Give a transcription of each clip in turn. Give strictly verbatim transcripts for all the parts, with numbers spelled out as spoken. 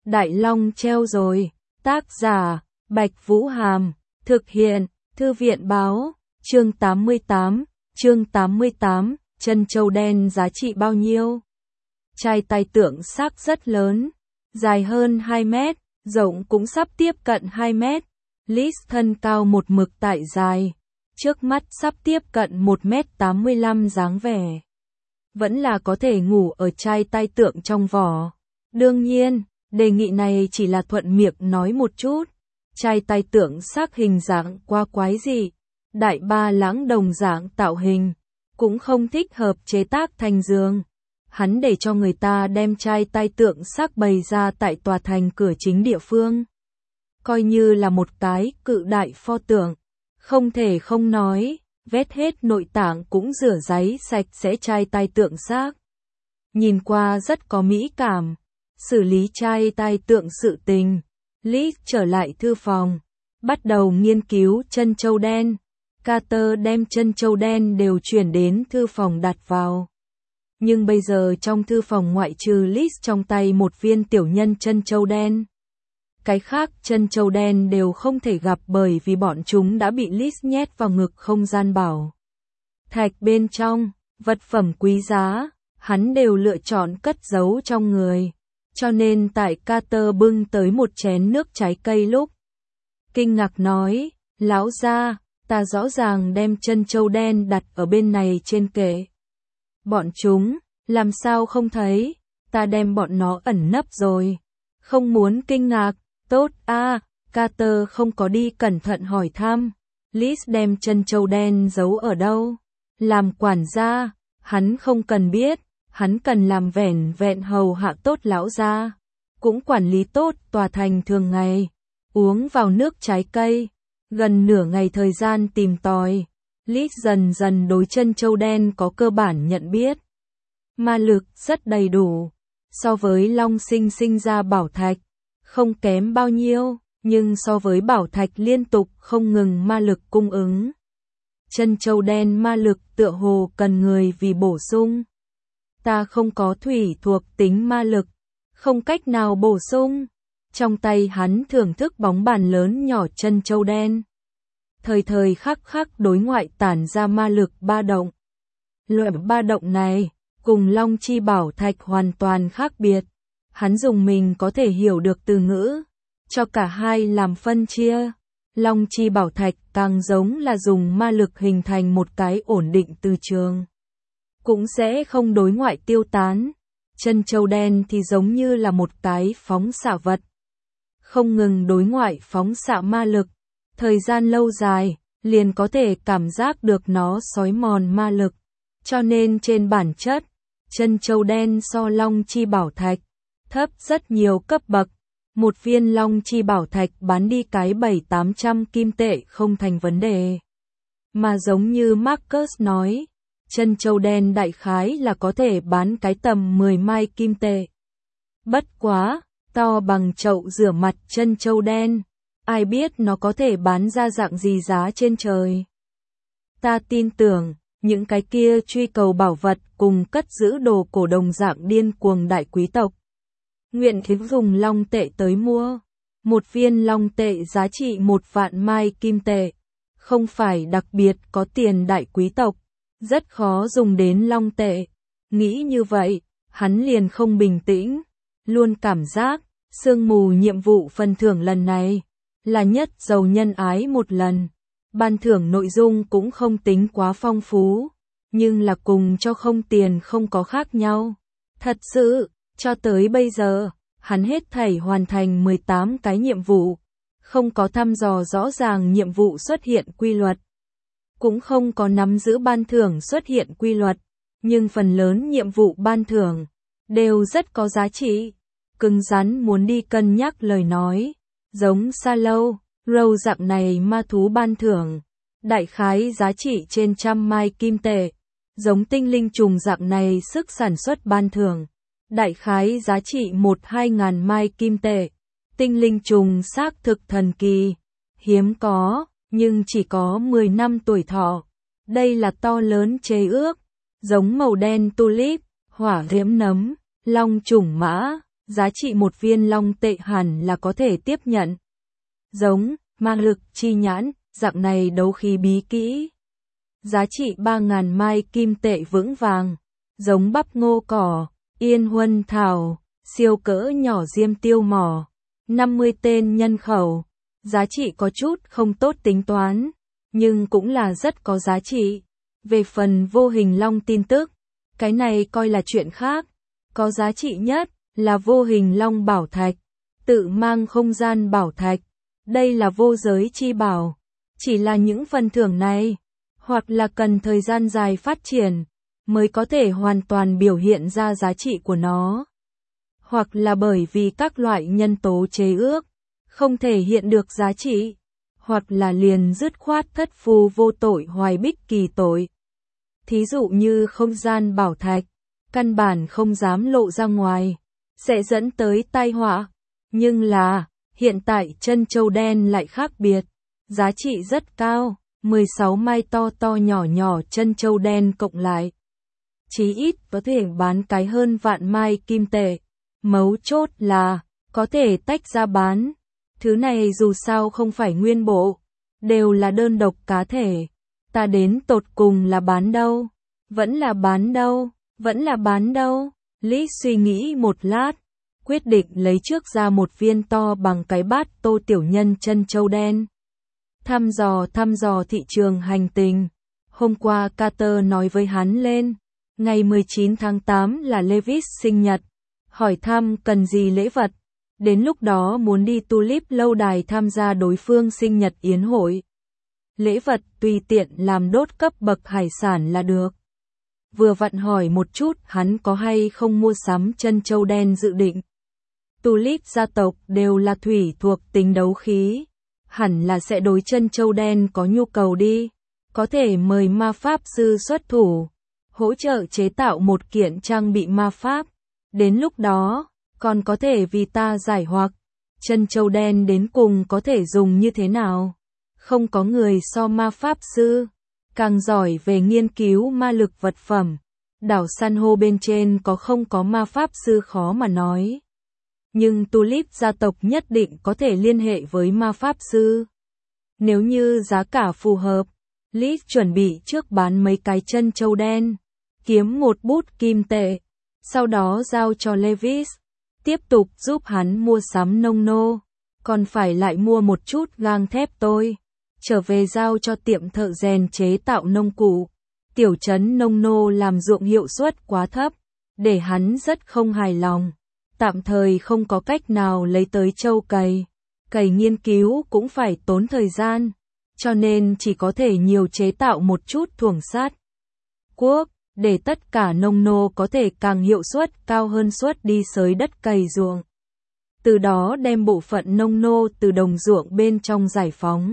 Đại Long treo rồi. Tác giả, Bạch Vũ Hàm. Thực hiện, Thư viện Báo. Chương tám mươi tám. Chương tám mươi tám. Chân châu đen giá trị bao nhiêu? Chai tay tượng xác rất lớn. Dài hơn hai mét, rộng cũng sắp tiếp cận hai mét. Liz thân cao một mực tại dài. Trước mắt sắp tiếp cận một mét tám mươi lăm dáng vẻ. Vẫn là có thể ngủ ở chai tay tượng trong vỏ. Đương nhiên, đề nghị này chỉ là thuận miệng nói một chút. Chai tay tượng xác hình dạng quá quái dị. Đại ba lãng đồng dạng tạo hình. Cũng không thích hợp chế tác thành giường. Hắn để cho người ta đem chai tay tượng xác bày ra tại tòa thành cửa chính địa phương. Coi như là một cái cự đại pho tượng. Không thể không nói, vét hết nội tạng cũng rửa ráy sạch sẽ chai tay tượng xác. Nhìn qua rất có mỹ cảm. Xử lý chai tay tượng sự tình. Liz trở lại thư phòng. Bắt đầu nghiên cứu chân châu đen. Carter đem chân châu đen đều chuyển đến thư phòng đặt vào. Nhưng bây giờ trong thư phòng ngoại trừ Liz trong tay một viên tiểu nhân chân châu đen. Cái khác chân châu đen đều không thể gặp bởi vì bọn chúng đã bị Liz nhét vào ngực không gian bảo. Thạch bên trong, vật phẩm quý giá, hắn đều lựa chọn cất giấu trong người. Cho nên tại Carter bưng tới một chén nước trái cây lúc. Kinh ngạc nói, lão gia, ta rõ ràng đem chân châu đen đặt ở bên này trên kệ. Bọn chúng, làm sao không thấy, ta đem bọn nó ẩn nấp rồi. Không muốn kinh ngạc, tốt a à, Carter không có đi cẩn thận hỏi thăm. Liz đem chân châu đen giấu ở đâu? Làm quản gia, hắn không cần biết, hắn cần làm vẻn vẹn hầu hạ tốt lão gia. Cũng quản lý tốt tòa thành thường ngày. Uống vào nước trái cây. Gần nửa ngày thời gian tìm tòi. Liz dần dần đối chân châu đen có cơ bản nhận biết. Ma lực rất đầy đủ. So với long sinh sinh ra bảo thạch. Không kém bao nhiêu. Nhưng so với bảo thạch liên tục không ngừng ma lực cung ứng. Chân châu đen ma lực tựa hồ cần người vì bổ sung. Ta không có thủy thuộc tính ma lực. Không cách nào bổ sung. Trong tay hắn thưởng thức bóng bàn lớn nhỏ chân châu đen. Thời thời khắc khắc đối ngoại tản ra ma lực ba động. Loại ba động này, cùng long chi bảo thạch hoàn toàn khác biệt. Hắn dùng mình có thể hiểu được từ ngữ, cho cả hai làm phân chia. Long chi bảo thạch càng giống là dùng ma lực hình thành một cái ổn định từ trường. Cũng sẽ không đối ngoại tiêu tán. Chân châu đen thì giống như là một cái phóng xạ vật. Không ngừng đối ngoại phóng xạ ma lực. Thời gian lâu dài, liền có thể cảm giác được nó xói mòn ma lực. Cho nên trên bản chất, chân châu đen so long chi bảo thạch, thấp rất nhiều cấp bậc. Một viên long chi bảo thạch bán đi cái bảy tám trăm kim tệ không thành vấn đề. Mà giống như Marcus nói, chân châu đen đại khái là có thể bán cái tầm mười mai kim tệ. Bất quá, to bằng chậu rửa mặt chân châu đen. Ai biết nó có thể bán ra dạng gì giá trên trời. Ta tin tưởng, những cái kia truy cầu bảo vật cùng cất giữ đồ cổ đồng dạng điên cuồng đại quý tộc. Nguyện thiếu dùng long tệ tới mua. Một viên long tệ giá trị một vạn mai kim tệ. Không phải đặc biệt có tiền đại quý tộc. Rất khó dùng đến long tệ. Nghĩ như vậy, hắn liền không bình tĩnh. Luôn cảm giác, sương mù nhiệm vụ phần thưởng lần này. Là nhất giàu nhân ái một lần. Ban thưởng nội dung cũng không tính quá phong phú. Nhưng là cùng cho không tiền không có khác nhau. Thật sự, cho tới bây giờ, hắn hết thảy hoàn thành mười tám cái nhiệm vụ. Không có thăm dò rõ ràng nhiệm vụ xuất hiện quy luật. Cũng không có nắm giữ ban thưởng xuất hiện quy luật. Nhưng phần lớn nhiệm vụ ban thưởng đều rất có giá trị. Cứng rắn muốn đi cân nhắc lời nói. Giống Sa Lâu, Râu dạng này ma thú ban thưởng, đại khái giá trị trên trăm mai kim tệ. Giống tinh linh trùng dạng này sức sản xuất ban thưởng, đại khái giá trị một hai ngàn mai kim tệ. Tinh linh trùng xác thực thần kỳ, hiếm có, nhưng chỉ có mười năm tuổi thọ. Đây là to lớn chế ước, giống màu đen tulip, hỏa diễm nấm, long trùng mã, giá trị một viên long tệ hẳn là có thể tiếp nhận. Giống, ma lực, chi nhãn, dạng này đấu khí bí kỹ. Giá trị ba ngàn mai kim tệ vững vàng. Giống bắp ngô cỏ, yên huân thảo, siêu cỡ nhỏ diêm tiêu mỏ. năm mươi tên nhân khẩu. Giá trị có chút không tốt tính toán, nhưng cũng là rất có giá trị. Về phần vô hình long tin tức, cái này coi là chuyện khác. Có giá trị nhất là vô hình long bảo thạch, tự mang không gian bảo thạch. Đây là vô giới chi bảo. Chỉ là những phần thưởng này, hoặc là cần thời gian dài phát triển, mới có thể hoàn toàn biểu hiện ra giá trị của nó. Hoặc là bởi vì các loại nhân tố chế ước, không thể hiện được giá trị. Hoặc là liền dứt khoát thất phu vô tội hoài bích kỳ tội. Thí dụ như không gian bảo thạch, căn bản không dám lộ ra ngoài, sẽ dẫn tới tai họa. Nhưng là, hiện tại chân châu đen lại khác biệt, giá trị rất cao, mười sáu mai to to nhỏ nhỏ chân châu đen cộng lại. Chí ít có thể bán cái hơn vạn mai kim tệ, mấu chốt là, có thể tách ra bán. Thứ này dù sao không phải nguyên bộ, đều là đơn độc cá thể. Ta đến tột cùng là bán đâu? Vẫn là bán đâu? Vẫn là bán đâu? Lý suy nghĩ một lát, quyết định lấy trước ra một viên to bằng cái bát Tô Tiểu Nhân chân châu đen. Thăm dò thăm dò thị trường hành tình. Hôm qua Carter nói với hắn lên, ngày mười chín tháng tám là Levis sinh nhật, hỏi thăm cần gì lễ vật. Đến lúc đó muốn đi Tulip lâu đài tham gia đối phương sinh nhật yến hội. Lễ vật tùy tiện làm đốt cấp bậc hải sản là được. Vừa vặn hỏi một chút hắn có hay không mua sắm chân châu đen dự định. Tulip gia tộc đều là thủy thuộc tính đấu khí, hẳn là sẽ đối chân châu đen có nhu cầu đi. Có thể mời ma pháp sư xuất thủ, hỗ trợ chế tạo một kiện trang bị ma pháp. Đến lúc đó, còn có thể vì ta giải hoặc, chân châu đen đến cùng có thể dùng như thế nào. Không có người so ma pháp sư, càng giỏi về nghiên cứu ma lực vật phẩm. Đảo san hô bên trên có không có ma pháp sư khó mà nói. Nhưng Tulip gia tộc nhất định có thể liên hệ với ma pháp sư. Nếu như giá cả phù hợp, Liz chuẩn bị trước bán mấy cái chân châu đen, kiếm một bút kim tệ, sau đó giao cho Levis, tiếp tục giúp hắn mua sắm nông nô, còn phải lại mua một chút gang thép tôi, trở về giao cho tiệm thợ rèn chế tạo nông cụ. Tiểu trấn nông nô làm ruộng hiệu suất quá thấp, để hắn rất không hài lòng, tạm thời không có cách nào lấy tới châu cày, cày nghiên cứu cũng phải tốn thời gian, cho nên chỉ có thể nhiều chế tạo một chút thuồng sát quốc, để tất cả nông nô có thể càng hiệu suất cao hơn suất đi xới đất cày ruộng. Từ đó đem bộ phận nông nô từ đồng ruộng bên trong giải phóng,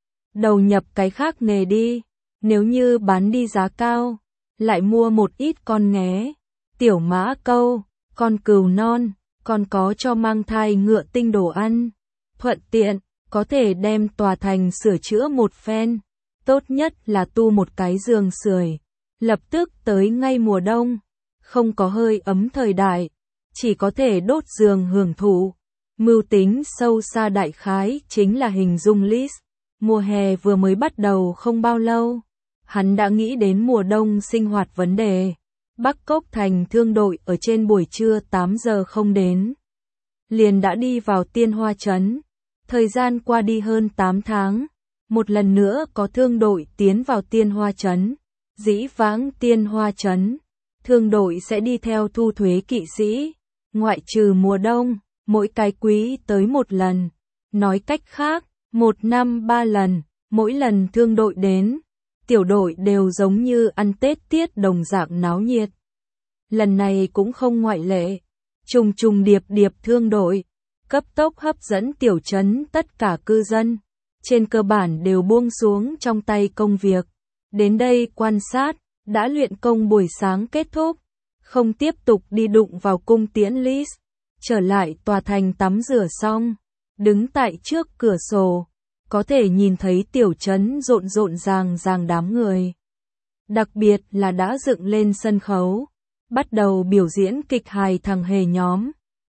đầu nhập cái khác nghề đi. Nếu như bán đi giá cao, lại mua một ít con nghé, tiểu mã câu, con cừu non, còn có cho mang thai ngựa tinh đồ ăn. Thuận tiện, có thể đem tòa thành sửa chữa một phen. Tốt nhất là tu một cái giường sưởi. Lập tức tới ngay mùa đông, không có hơi ấm thời đại, chỉ có thể đốt giường hưởng thụ. Mưu tính sâu xa đại khái chính là hình dung list. Mùa hè vừa mới bắt đầu không bao lâu, hắn đã nghĩ đến mùa đông sinh hoạt vấn đề. Bắc Cốc Thành thương đội ở trên buổi trưa tám giờ không đến, liền đã đi vào Tiên Hoa Trấn. Thời gian qua đi hơn tám tháng, một lần nữa có thương đội tiến vào Tiên Hoa Trấn. Dĩ vãng Tiên Hoa Trấn, thương đội sẽ đi theo thu thuế kỵ sĩ, ngoại trừ mùa đông, mỗi cái quý tới một lần. Nói cách khác, một năm ba lần, mỗi lần thương đội đến, tiểu đội đều giống như ăn Tết tiết đồng dạng náo nhiệt. Lần này cũng không ngoại lệ, trùng trùng điệp điệp thương đội, cấp tốc hấp dẫn tiểu trấn tất cả cư dân, trên cơ bản đều buông xuống trong tay công việc. Đến đây quan sát, đã luyện công buổi sáng kết thúc, không tiếp tục đi đụng vào cung tiễn Liz, trở lại tòa thành tắm rửa xong, đứng tại trước cửa sổ, có thể nhìn thấy tiểu trấn rộn rộn ràng ràng đám người. Đặc biệt là đã dựng lên sân khấu, bắt đầu biểu diễn kịch hài thằng hề nhóm.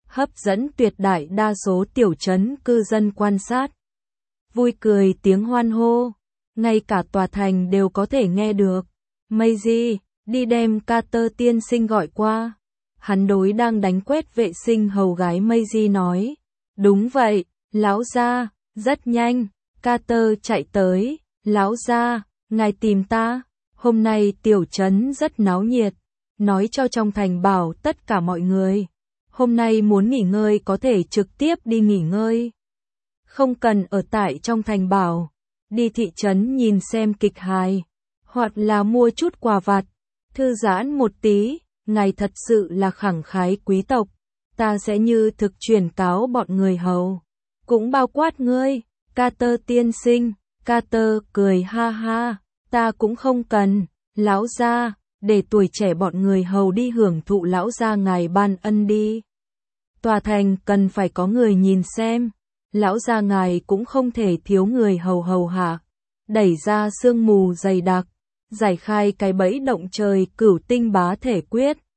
hấp dẫn tuyệt đại đa số tiểu trấn cư dân quan sát. Vui cười tiếng hoan hô, ngay cả tòa thành đều có thể nghe được. Maisie, đi đem Carter tiên sinh gọi qua. Hắn đối đang đánh quét vệ sinh hầu gái Maisie nói. Đúng vậy, lão gia, rất nhanh. Carter chạy tới. Lão gia, ngài tìm ta. Hôm nay tiểu trấn rất náo nhiệt. Nói cho trong thành bảo tất cả mọi người. Hôm nay muốn nghỉ ngơi có thể trực tiếp đi nghỉ ngơi. Không cần ở tại trong thành bảo. Đi thị trấn nhìn xem kịch hài. Hoặc là mua chút quà vặt. Thư giãn một tí. Ngài thật sự là khẳng khái quý tộc. Ta sẽ như thực truyền cáo bọn người hầu. Cũng bao quát ngươi. Carter tiên sinh. Carter cười ha ha. Ta cũng không cần. Lão gia, để tuổi trẻ bọn người hầu đi hưởng thụ lão gia ngài ban ân đi. Tòa thành cần phải có người nhìn xem. Lão gia ngài cũng không thể thiếu người hầu hầu hạ. Đẩy ra sương mù dày đặc. Giải khai cái bẫy động trời cửu tinh bá thể quyết.